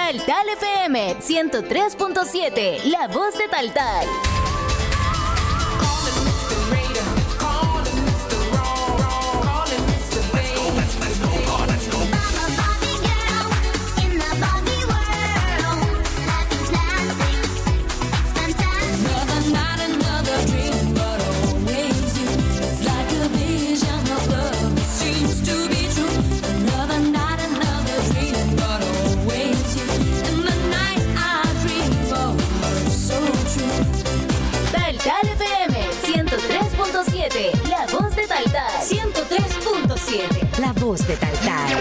Taltal FM 103.7, la voz de Taltal. La voz de Taltal. 103.7. La voz de Taltal.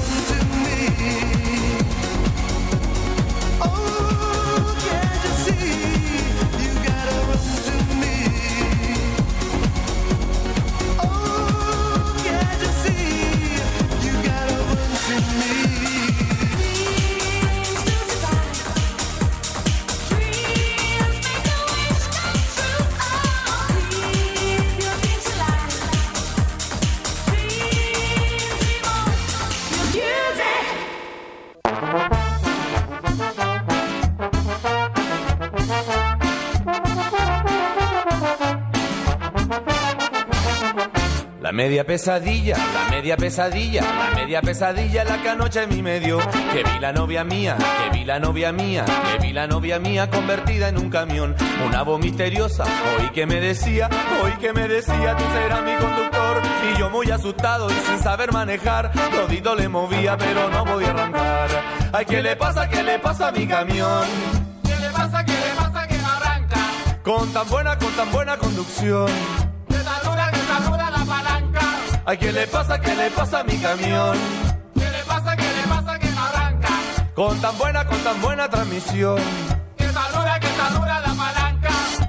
La media pesadilla, la media pesadilla, la media pesadilla la que anoche mi me dio. Que vi la novia mía, que vi la novia mía, que vi la novia mía convertida en un camión. Una voz misteriosa, oí que me decía, tú serás mi conductor. Y yo muy asustado y sin saber manejar, todito le movía pero no podía arrancar. Ay, ¿qué le pasa a mi camión? ¿Qué le pasa que no arranca? Con tan buena conducción. Que tan dura la palanca. Ay, ¿qué le pasa a mi camión? ¿Qué le pasa que no arranca? Con tan buena transmisión. Que tan dura la palanca.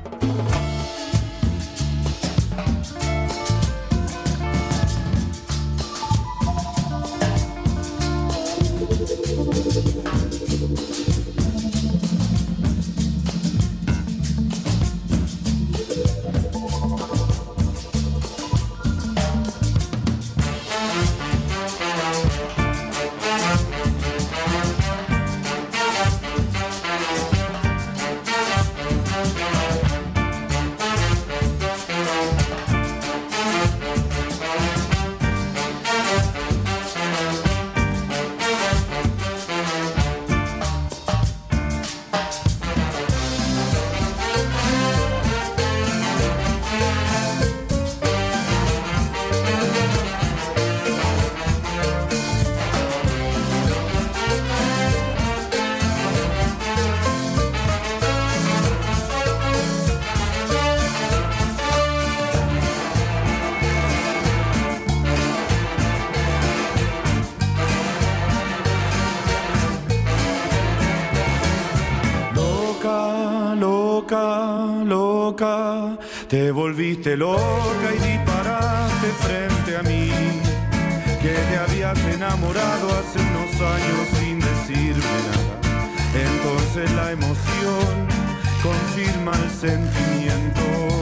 Loca, te volviste loca y disparaste frente a mí, que te habías enamorado hace unos años sin decirme nada. Entonces la emoción confirma el sentimiento.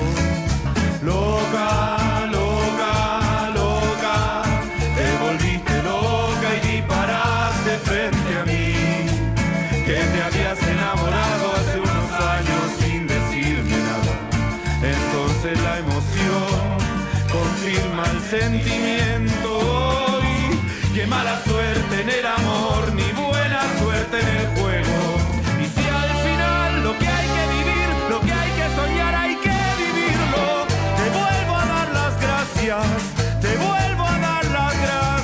Loca, loca, loca, te volviste loca y disparaste frente a mí, que te habías enamorado hace unos años sin decirme nada. Entonces la emoción confirma el sentimiento. Y qué mala suerte en el amor, ni buena suerte en el juego. Y si al final lo que hay que vivir, lo que hay que soñar, hay que vivirlo. Te vuelvo a dar las gracias, te vuelvo a dar las gracias.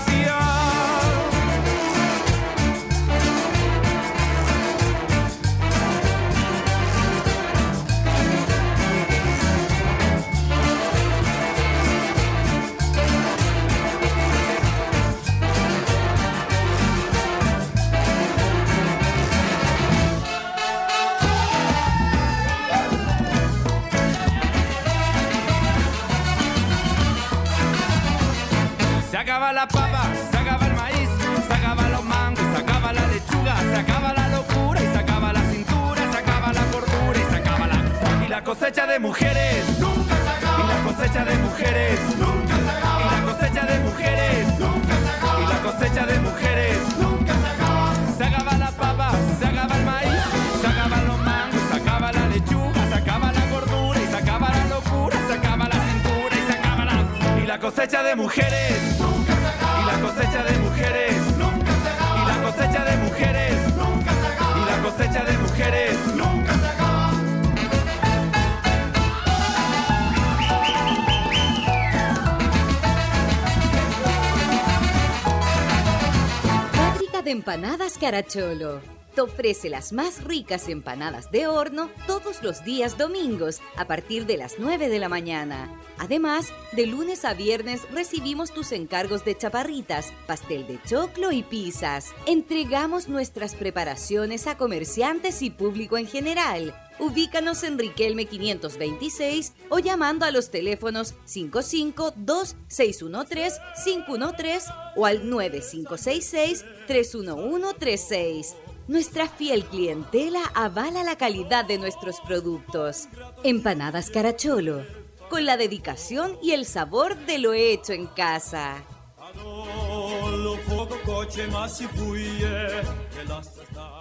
Se acaba la papa, se acaba el maíz, se acaba los mangos, se acaba la lechuga, se acaba la locura y se acaba la cintura, se acaba la cordura y se acaba la... Y la cosecha de mujeres, Nunca se acaba. y la cosecha de mujeres, Nunca se acaba. y la cosecha de mujeres, Nunca se acaba. y la cosecha de mujeres, Nunca se acaba. se acaba la papa, se cosecha de mujeres, y la cosecha de mujeres, y la cosecha de mujeres, y la cosecha de mujeres, nunca se acaba. Fábrica de Empanadas Caracholo. Te ofrece las más ricas empanadas de horno todos los días domingos a partir de las 9 de la mañana. Además, de lunes a viernes recibimos tus encargos de chaparritas, pastel de choclo y pizzas. Entregamos nuestras preparaciones a comerciantes y público en general. Ubícanos en Riquelme 526 o llamando a los teléfonos 552-613-513 o al 9566-31136. Nuestra fiel clientela avala la calidad de nuestros productos. Empanadas Caracholo, con la dedicación y el sabor de lo hecho en casa. Lo fuoco coche, ma si fuie, che la sta